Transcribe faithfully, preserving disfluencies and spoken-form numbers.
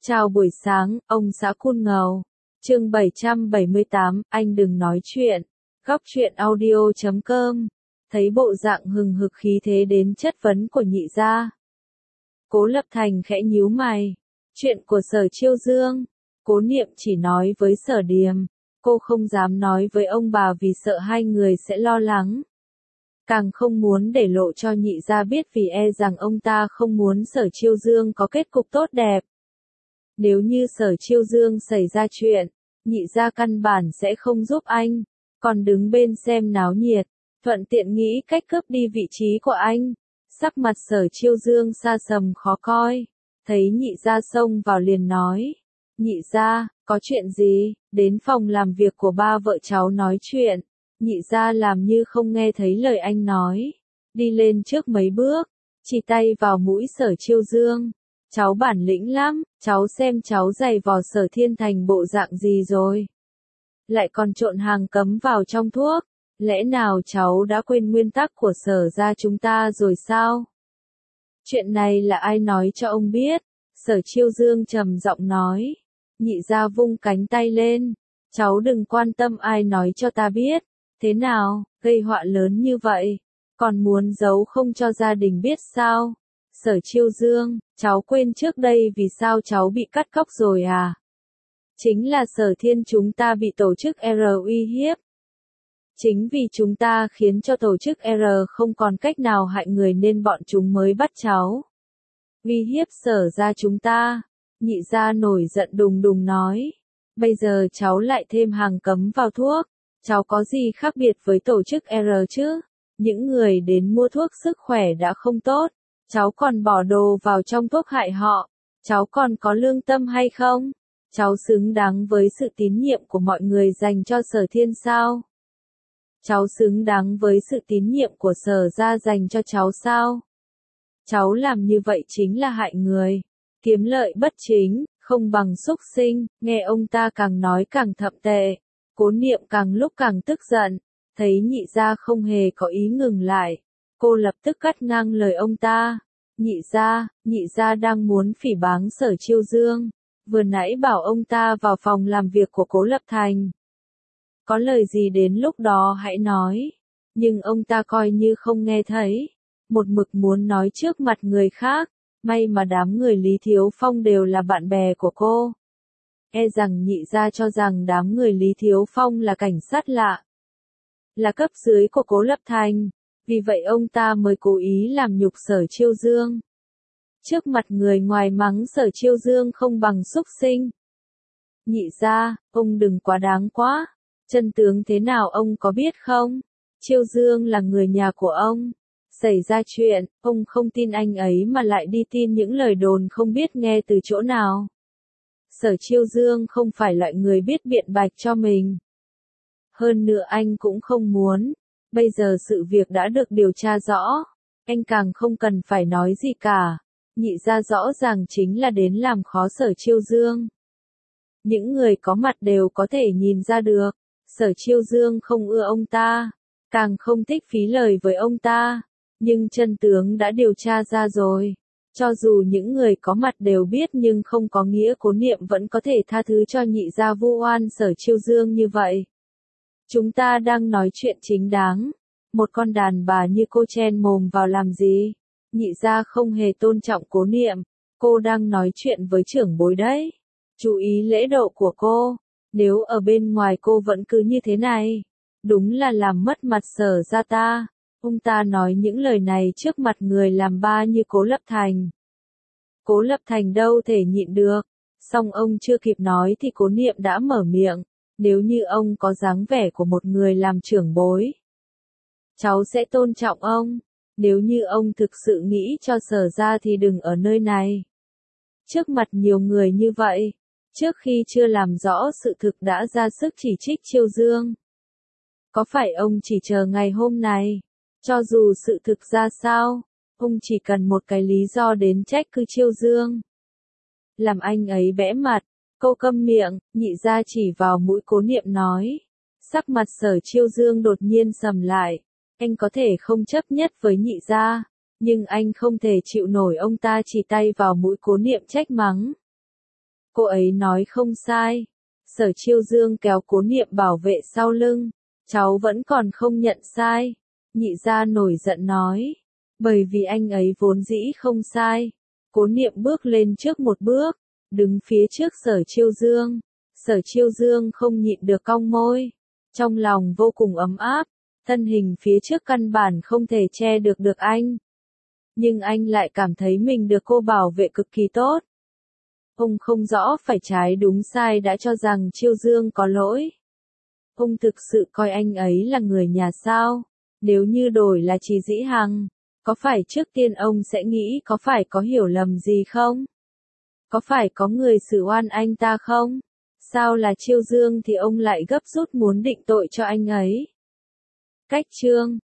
Chào buổi sáng, ông xã Cun Ngầu. Chương bảy trăm bảy mươi tám, anh đừng nói chuyện. Góc truyện audio chấm com. Thấy bộ dạng hừng hực khí thế đến chất vấn của nhị gia, Cố Lập Thành khẽ nhíu mày. Chuyện của Sở Chiêu Dương, Cố Niệm chỉ nói với Sở Điềm, cô không dám nói với ông bà vì sợ hai người sẽ lo lắng. Càng không muốn để lộ cho nhị gia biết vì e rằng ông ta không muốn Sở Chiêu Dương có kết cục tốt đẹp. Nếu như Sở Chiêu Dương xảy ra chuyện, nhị gia căn bản sẽ không giúp anh, còn đứng bên xem náo nhiệt, thuận tiện nghĩ cách cướp đi vị trí của anh. Sắc mặt Sở Chiêu Dương sa sầm khó coi, thấy nhị gia xông vào liền nói, nhị gia, có chuyện gì, đến phòng làm việc của ba vợ cháu nói chuyện. Nhị gia làm như không nghe thấy lời anh nói, đi lên trước mấy bước, chỉ tay vào mũi Sở Chiêu Dương. Cháu bản lĩnh lắm, cháu xem cháu giày vò Sở Thiên thành bộ dạng gì rồi. Lại còn trộn hàng cấm vào trong thuốc, lẽ nào cháu đã quên nguyên tắc của Sở gia chúng ta rồi sao? Chuyện này là ai nói cho ông biết? Sở Chiêu Dương trầm giọng nói. Nhị gia vung cánh tay lên, cháu đừng quan tâm ai nói cho ta biết. Thế nào, gây họa lớn như vậy, còn muốn giấu không cho gia đình biết sao? Sở Chiêu Dương, cháu quên trước đây vì sao cháu bị cắt cóc rồi à? Chính là Sở Thiên chúng ta bị tổ chức R uy hiếp. Chính vì chúng ta khiến cho tổ chức R không còn cách nào hại người nên bọn chúng mới bắt cháu. Uy hiếp Sở gia chúng ta. Nhị gia nổi giận đùng đùng nói. Bây giờ cháu lại thêm hàng cấm vào thuốc. Cháu có gì khác biệt với tổ chức R chứ? Những người đến mua thuốc sức khỏe đã không tốt, cháu còn bỏ đồ vào trong thuốc hại họ. Cháu còn có lương tâm hay không? Cháu xứng đáng với sự tín nhiệm của mọi người dành cho Sở Thiên sao? Cháu xứng đáng với sự tín nhiệm của Sở gia dành cho cháu sao? Cháu làm như vậy chính là hại người, kiếm lợi bất chính, không bằng súc sinh. Nghe ông ta càng nói càng thậm tệ. Cố Niệm càng lúc càng tức giận, thấy nhị gia không hề có ý ngừng lại, cô lập tức cắt ngang lời ông ta. Nhị gia, nhị gia đang muốn phỉ báng Sở Chiêu Dương, vừa nãy bảo ông ta vào phòng làm việc của Cố Lập Thành. Có lời gì đến lúc đó hãy nói, nhưng ông ta coi như không nghe thấy, một mực muốn nói trước mặt người khác, may mà đám người Lý Thiếu Phong đều là bạn bè của cô. E rằng nhị gia cho rằng đám người Lý Thiếu Phong là cảnh sát lạ, là cấp dưới của Cố Lập Thành, vì vậy ông ta mới cố ý làm nhục Sở Chiêu Dương. Trước mặt người ngoài mắng Sở Chiêu Dương không bằng súc sinh. Nhị gia, ông đừng quá đáng quá, chân tướng thế nào ông có biết không? Chiêu Dương là người nhà của ông. Xảy ra chuyện, ông không tin anh ấy mà lại đi tin những lời đồn không biết nghe từ chỗ nào. Sở Chiêu Dương không phải loại người biết biện bạch cho mình. Hơn nữa anh cũng không muốn. Bây giờ sự việc đã được điều tra rõ. Anh càng không cần phải nói gì cả. Nhị gia rõ ràng chính là đến làm khó Sở Chiêu Dương. Những người có mặt đều có thể nhìn ra được. Sở Chiêu Dương không ưa ông ta, càng không thích phí lời với ông ta. Nhưng chân tướng đã điều tra ra rồi. Cho dù những người có mặt đều biết nhưng không có nghĩa Cố Niệm vẫn có thể tha thứ cho nhị gia vu oan Sở Chiêu Dương như vậy. Chúng ta đang nói chuyện chính đáng. Một con đàn bà như cô chen mồm vào làm gì? Nhị gia không hề tôn trọng Cố Niệm. Cô đang nói chuyện với trưởng bối đấy. Chú ý lễ độ của cô. Nếu ở bên ngoài cô vẫn cứ như thế này, đúng là làm mất mặt Sở gia ta. Ông ta nói những lời này trước mặt người làm ba như Cố Lập Thành. Cố Lập Thành đâu thể nhịn được. Song ông chưa kịp nói thì Cố Niệm đã mở miệng. Nếu như ông có dáng vẻ của một người làm trưởng bối, cháu sẽ tôn trọng ông. Nếu như ông thực sự nghĩ cho Sở gia thì đừng ở nơi này. Trước mặt nhiều người như vậy, trước khi chưa làm rõ sự thực đã ra sức chỉ trích Chiêu Dương. Có phải ông chỉ chờ ngày hôm này? Cho dù sự thực ra sao, ông chỉ cần một cái lý do đến trách cứ Chiêu Dương. Làm anh ấy bẽ mặt, cô câm miệng, nhị gia chỉ vào mũi Cố Niệm nói. Sắc mặt Sở Chiêu Dương đột nhiên sầm lại. Anh có thể không chấp nhất với nhị gia, nhưng anh không thể chịu nổi ông ta chỉ tay vào mũi Cố Niệm trách mắng. Cô ấy nói không sai. Sở Chiêu Dương kéo Cố Niệm bảo vệ sau lưng. Cháu vẫn còn không nhận sai. Nhị gia nổi giận nói. Bởi vì anh ấy vốn dĩ không sai. Cố Niệm bước lên trước một bước, đứng phía trước Sở Chiêu Dương. Sở Chiêu Dương không nhịn được cong môi. Trong lòng vô cùng ấm áp, thân hình phía trước căn bản không thể che được được anh. Nhưng anh lại cảm thấy mình được cô bảo vệ cực kỳ tốt. Ông không rõ phải trái đúng sai đã cho rằng Chiêu Dương có lỗi. Ông thực sự coi anh ấy là người nhà sao? Nếu như đổi là Trì Dĩ Hằng, có phải trước tiên ông sẽ nghĩ có phải có hiểu lầm gì không? Có phải có người xử oan anh ta không? Sao là Chiêu Dương thì ông lại gấp rút muốn định tội cho anh ấy? Cách chương